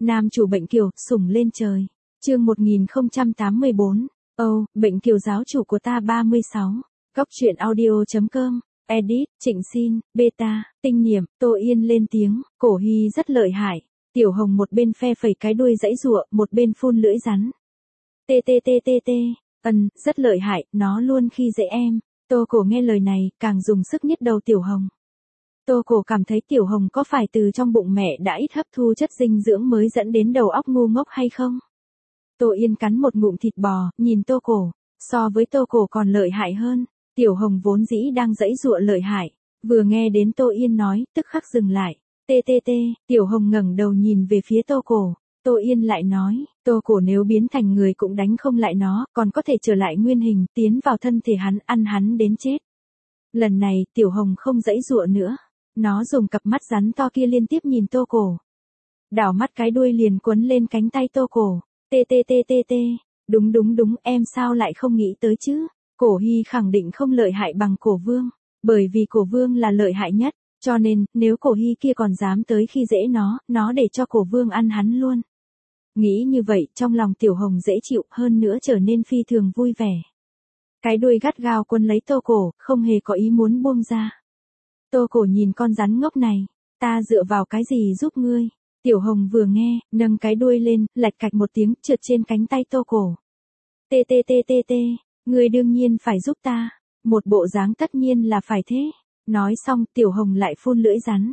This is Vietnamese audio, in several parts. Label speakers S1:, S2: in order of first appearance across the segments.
S1: Nam chủ Bệnh Kiều, sủng lên trời. Chương 1084. Bệnh Kiều giáo chủ của ta 36. Góc truyện audio.com. Edit, Trịnh Xin, Beta, Tinh Niệm, Tô Yên lên tiếng, Cổ Hy rất lợi hại. Tiểu Hồng một bên phe phẩy cái đuôi giãy giụa, một bên phun lưỡi rắn. TTTTT, rất lợi hại, nó luôn khi dễ em. Tô Cổ nghe lời này, càng dùng sức nhít đầu Tiểu Hồng. Tô Cổ cảm thấy Tiểu Hồng có phải từ trong bụng mẹ đã ít hấp thu chất dinh dưỡng mới dẫn đến đầu óc ngu ngốc hay không? Tô Yên cắn một ngụm thịt bò, nhìn Tô Cổ, so với Tô Cổ còn lợi hại hơn. Tiểu Hồng vốn dĩ đang giãy giụa lợi hại, vừa nghe đến Tô Yên nói, tức khắc dừng lại. TTT, Tiểu Hồng ngẩng đầu nhìn về phía Tô Cổ. Tô Yên lại nói, Tô Cổ nếu biến thành người cũng đánh không lại nó, còn có thể trở lại nguyên hình, tiến vào thân thể hắn, ăn hắn đến chết. Lần này, Tiểu Hồng không giãy giụa nữa. Nó dùng cặp mắt rắn to kia liên tiếp nhìn Tô Cổ. Đảo mắt cái đuôi liền quấn lên cánh tay Tô Cổ. TTTTT, đúng, em sao lại không nghĩ tới chứ? Cổ Hy khẳng định không lợi hại bằng Cổ Vương, bởi vì Cổ Vương là lợi hại nhất, cho nên, nếu Cổ Hy kia còn dám tới khi dễ nó để cho Cổ Vương ăn hắn luôn. Nghĩ như vậy, trong lòng Tiểu Hồng dễ chịu hơn nữa trở nên phi thường vui vẻ. Cái đuôi gắt gao quấn lấy Tô Cổ, không hề có ý muốn buông ra. Tô Cổ nhìn con rắn ngốc này, ta dựa vào cái gì giúp ngươi? Tiểu Hồng vừa nghe, nâng cái đuôi lên, lạch cạch một tiếng, trượt trên cánh tay Tô Cổ. TTTTT, ngươi đương nhiên phải giúp ta, một bộ dáng tất nhiên là phải thế. Nói xong, Tiểu Hồng lại phun lưỡi rắn.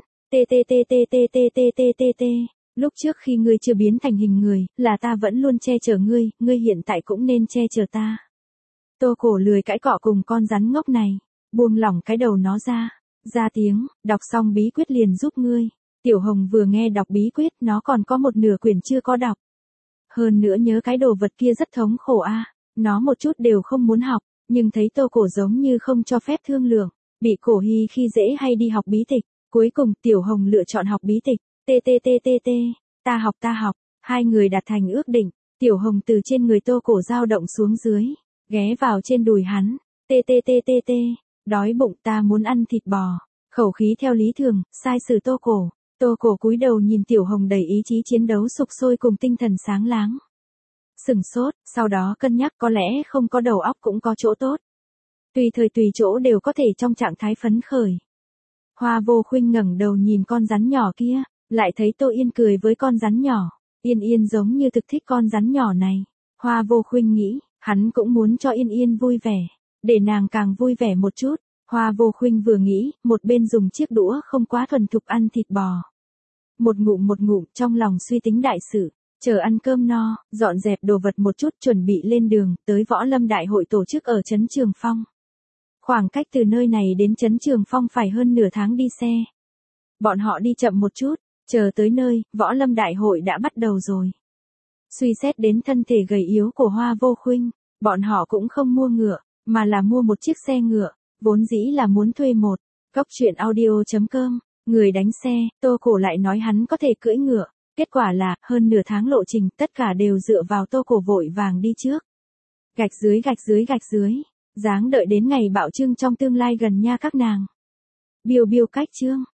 S1: TTTTTTTTTT, lúc trước khi ngươi chưa biến thành hình người, là ta vẫn luôn che chở ngươi hiện tại cũng nên che chở ta. Tô Cổ lười cãi cọ cùng con rắn ngốc này, buông lỏng cái đầu nó ra tiếng, đọc xong bí quyết liền giúp ngươi. Tiểu Hồng vừa nghe đọc bí quyết, nó còn có một nửa quyển chưa có đọc. Hơn nữa nhớ cái đồ vật kia rất thống khổ nó một chút đều không muốn học, nhưng thấy Tô Cổ giống như không cho phép thương lượng, bị Cổ Hy khi dễ hay đi học bí tịch. Cuối cùng Tiểu Hồng lựa chọn học bí tịch. TTTTT, ta học, hai người đạt thành ước định. Tiểu Hồng từ trên người Tô Cổ dao động xuống dưới, ghé vào trên đùi hắn. TTTTT, đói bụng, ta muốn ăn thịt bò. Khẩu khí theo lý thường, sai sử Tô Cổ. Tô Cổ cúi đầu nhìn Tiểu Hồng đầy ý chí chiến đấu sục sôi cùng tinh thần sáng láng. Sửng sốt, sau đó cân nhắc có lẽ không có đầu óc cũng có chỗ tốt. Tùy thời tùy chỗ đều có thể trong trạng thái phấn khởi. Hoa Vô Khuynh ngẩng đầu nhìn con rắn nhỏ kia, lại thấy Tô Yên cười với con rắn nhỏ. Yên giống như thực thích con rắn nhỏ này. Hoa Vô Khuynh nghĩ, hắn cũng muốn cho Yên vui vẻ, để nàng càng vui vẻ một chút. Hoa Vô Khuynh vừa nghĩ, một bên dùng chiếc đũa không quá thuần thục ăn thịt bò. Một ngụm trong lòng suy tính đại sự, chờ ăn cơm no, dọn dẹp đồ vật một chút chuẩn bị lên đường, tới Võ Lâm Đại hội tổ chức ở Trấn Trường Phong. Khoảng cách từ nơi này đến Trấn Trường Phong phải hơn nửa tháng đi xe. Bọn họ đi chậm một chút, chờ tới nơi, Võ Lâm Đại hội đã bắt đầu rồi. Suy xét đến thân thể gầy yếu của Hoa Vô Khuynh, bọn họ cũng không mua ngựa, mà là mua một chiếc xe ngựa, vốn dĩ là muốn thuê một. Góc truyện audio.com, người đánh xe, Tô Cổ lại nói hắn có thể cưỡi ngựa. Kết quả là, hơn nửa tháng lộ trình, tất cả đều dựa vào Tô Cổ vội vàng đi trước. Gạch dưới, dáng đợi đến ngày bạo trưng trong tương lai gần nha các nàng. Biêu cách chương.